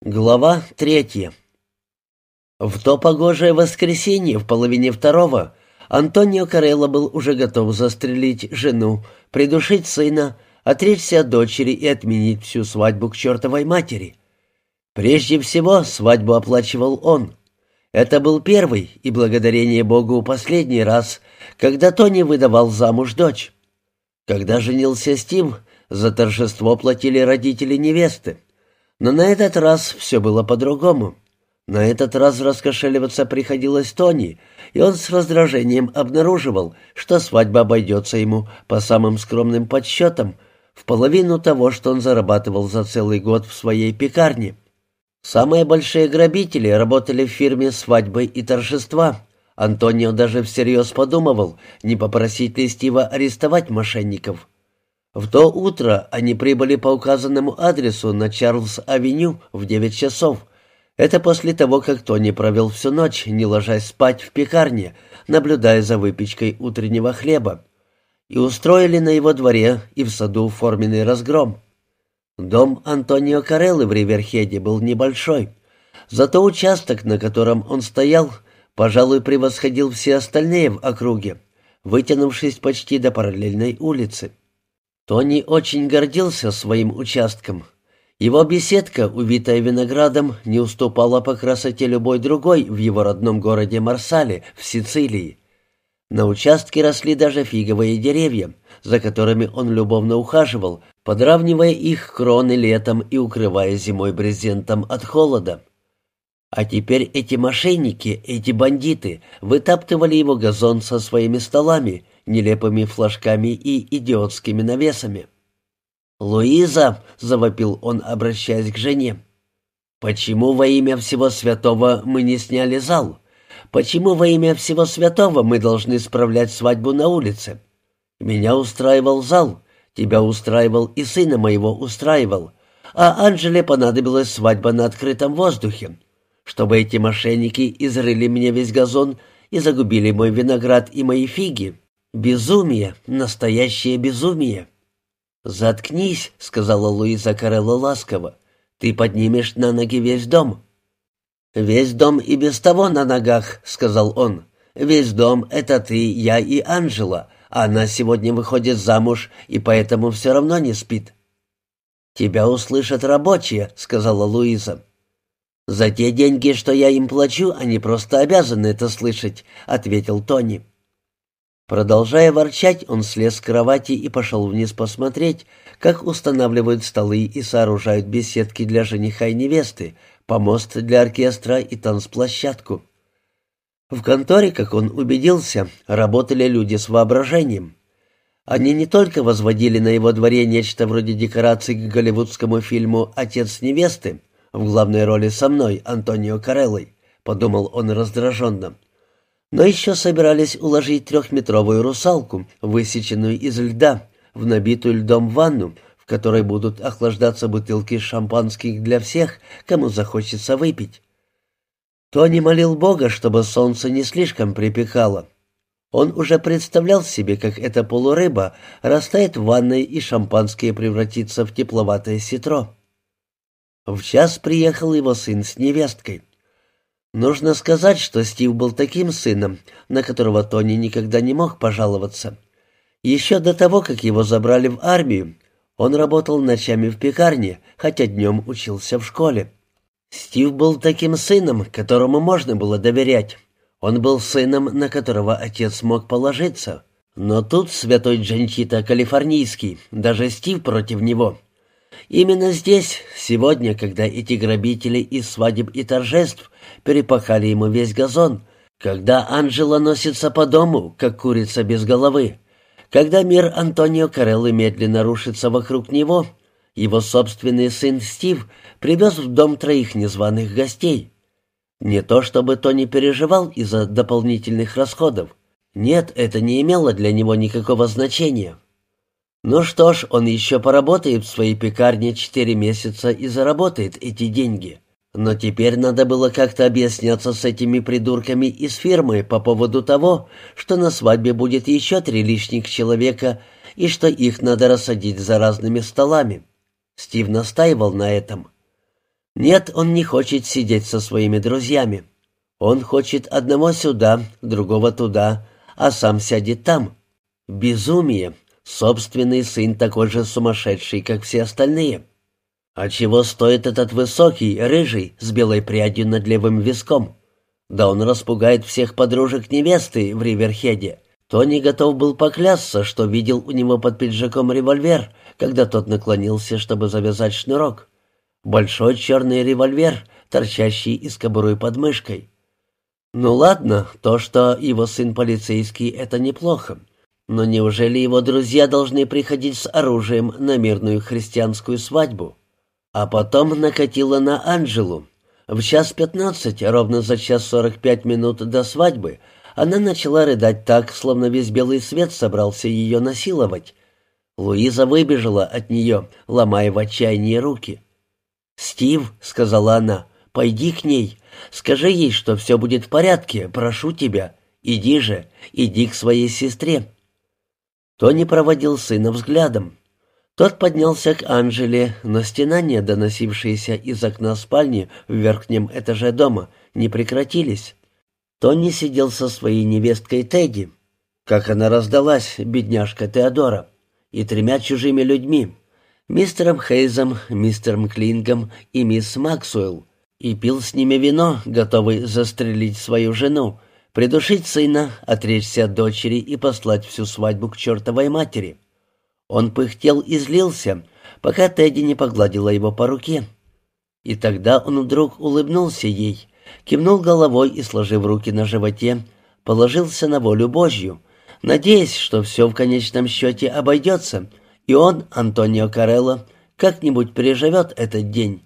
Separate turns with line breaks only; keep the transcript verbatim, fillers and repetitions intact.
Глава третья. В то погожее воскресенье в половине второго Антонио Карелло был уже готов застрелить жену, придушить сына, отречься от дочери и отменить всю свадьбу к чертовой матери. Прежде всего свадьбу оплачивал он. Это был первый и, благодарение Богу, последний раз, когда Тони выдавал замуж дочь. Когда женился Стив, за торжество платили родители невесты. Но на этот раз все было по-другому. На этот раз раскошеливаться приходилось Тони, и он с раздражением обнаруживал, что свадьба обойдется ему по самым скромным подсчетам в половину того, что он зарабатывал за целый год в своей пекарне. Самые большие грабители работали в фирме «Свадьбы и торжества». Антонио даже всерьез подумывал, не попросить ли Стива арестовать мошенников. В то утро они прибыли по указанному адресу на Чарльз-авеню в девять часов. Это после того, как Тони провел всю ночь, не ложась спать в пекарне, наблюдая за выпечкой утреннего хлеба. И устроили на его дворе и в саду форменный разгром. Дом Антонио Кареллы в Риверхеде был небольшой. Зато участок, на котором он стоял, пожалуй, превосходил все остальные в округе, вытянувшись почти до параллельной улицы. Тони очень гордился своим участком. Его беседка, увитая виноградом, не уступала по красоте любой другой в его родном городе Марсале, в Сицилии. На участке росли даже фиговые деревья, за которыми он любовно ухаживал, подравнивая их кроны летом и укрывая зимой брезентом от холода. А теперь эти мошенники, эти бандиты вытаптывали его газон со своими столами, нелепыми флажками и идиотскими навесами. «Луиза!» — завопил он, обращаясь к жене. «Почему во имя всего святого мы не сняли зал? Почему во имя всего святого мы должны справлять свадьбу на улице? Меня устраивал зал, тебя устраивал и сына моего устраивал, а Анжеле понадобилась свадьба на открытом воздухе, чтобы эти мошенники изрыли мне весь газон и загубили мой виноград и мои фиги. Безумие, настоящее безумие». «Заткнись», — сказала Луиза Карелло ласково, — «ты поднимешь на ноги весь дом». «Весь дом и без того на ногах», — сказал он. «Весь дом — это ты, я и Анжела, а она сегодня выходит замуж и поэтому все равно не спит». «Тебя услышат рабочие», — сказала Луиза. «За те деньги, что я им плачу, они просто обязаны это слышать», — ответил Тони. Продолжая ворчать, он слез с кровати и пошел вниз посмотреть, как устанавливают столы и сооружают беседки для жениха и невесты, помост для оркестра и танцплощадку. В конторе, как он убедился, работали люди с воображением. Они не только возводили на его дворе нечто вроде декораций к голливудскому фильму «Отец невесты», в главной роли со мной, Антонио Кареллой, подумал он раздраженно, но еще собирались уложить трехметровую русалку, высеченную из льда, в набитую льдом ванну, в которой будут охлаждаться бутылки шампанских для всех, кому захочется выпить. Тони молил Бога, чтобы солнце не слишком припекало. Он уже представлял себе, как эта полурыба растает в ванной и шампанское превратится в тепловатое ситро. В час приехал его сын с невесткой. Нужно сказать, что Стив был таким сыном, на которого Тони никогда не мог пожаловаться. Еще до того, как его забрали в армию, он работал ночами в пекарне, хотя днем учился в школе. Стив был таким сыном, которому можно было доверять. Он был сыном, на которого отец мог положиться. Но тут святой Джанчито Калифорнийский, даже Стив против него. Именно здесь, сегодня, когда эти грабители из свадеб и торжеств перепахали ему весь газон, когда Анжела носится по дому, как курица без головы, когда мир Антонио Кареллы медленно рушится вокруг него, его собственный сын Стив привез в дом троих незваных гостей. Не то чтобы Тони переживал из-за дополнительных расходов. Нет, это не имело для него никакого значения. Ну что ж, он еще поработает в своей пекарне четыре месяца и заработает эти деньги. Но теперь надо было как-то объясняться с этими придурками из фирмы по поводу того, что на свадьбе будет еще три лишних человека и что их надо рассадить за разными столами. Стив настаивал на этом. Нет, он не хочет сидеть со своими друзьями. Он хочет одного сюда, другого туда, а сам сядет там. Безумие. Собственный сын такой же сумасшедший, как все остальные. А чего стоит этот высокий, рыжий, с белой прядью над левым виском? Да он распугает всех подружек невесты в Риверхеде. Тони готов был поклясться, что видел у него под пиджаком револьвер, когда тот наклонился, чтобы завязать шнурок. Большой черный револьвер, торчащий из кобуры под мышкой. Ну ладно, то, что его сын полицейский, это неплохо. Но неужели его друзья должны приходить с оружием на мирную христианскую свадьбу? А потом накатило на Анджелу. В час пятнадцать, ровно за час сорок пять минут до свадьбы, она начала рыдать так, словно весь белый свет собрался ее насиловать. Луиза выбежала от нее, ломая в отчаянии руки. «Стив», — сказала она, — «пойди к ней. Скажи ей, что все будет в порядке, прошу тебя. Иди же, иди к своей сестре». Тони проводил сына взглядом. Тот поднялся к Анжеле, но стенания, доносившиеся из окна спальни в верхнем этаже дома, не прекратились. Тони сидел со своей невесткой Тедди. Как она раздалась, бедняжка Теодора, и тремя чужими людьми, мистером Хейзом, мистером Клингом и мисс Максуэлл, и пил с ними вино, готовый застрелить свою жену, придушить сына, отречься от дочери и послать всю свадьбу к чертовой матери. Он пыхтел и злился, пока Тедди не погладила его по руке. И тогда он вдруг улыбнулся ей, кивнул головой и, сложив руки на животе, положился на волю Божью, надеясь, что все в конечном счете обойдется, и он, Антонио Карелло, как-нибудь переживет этот день,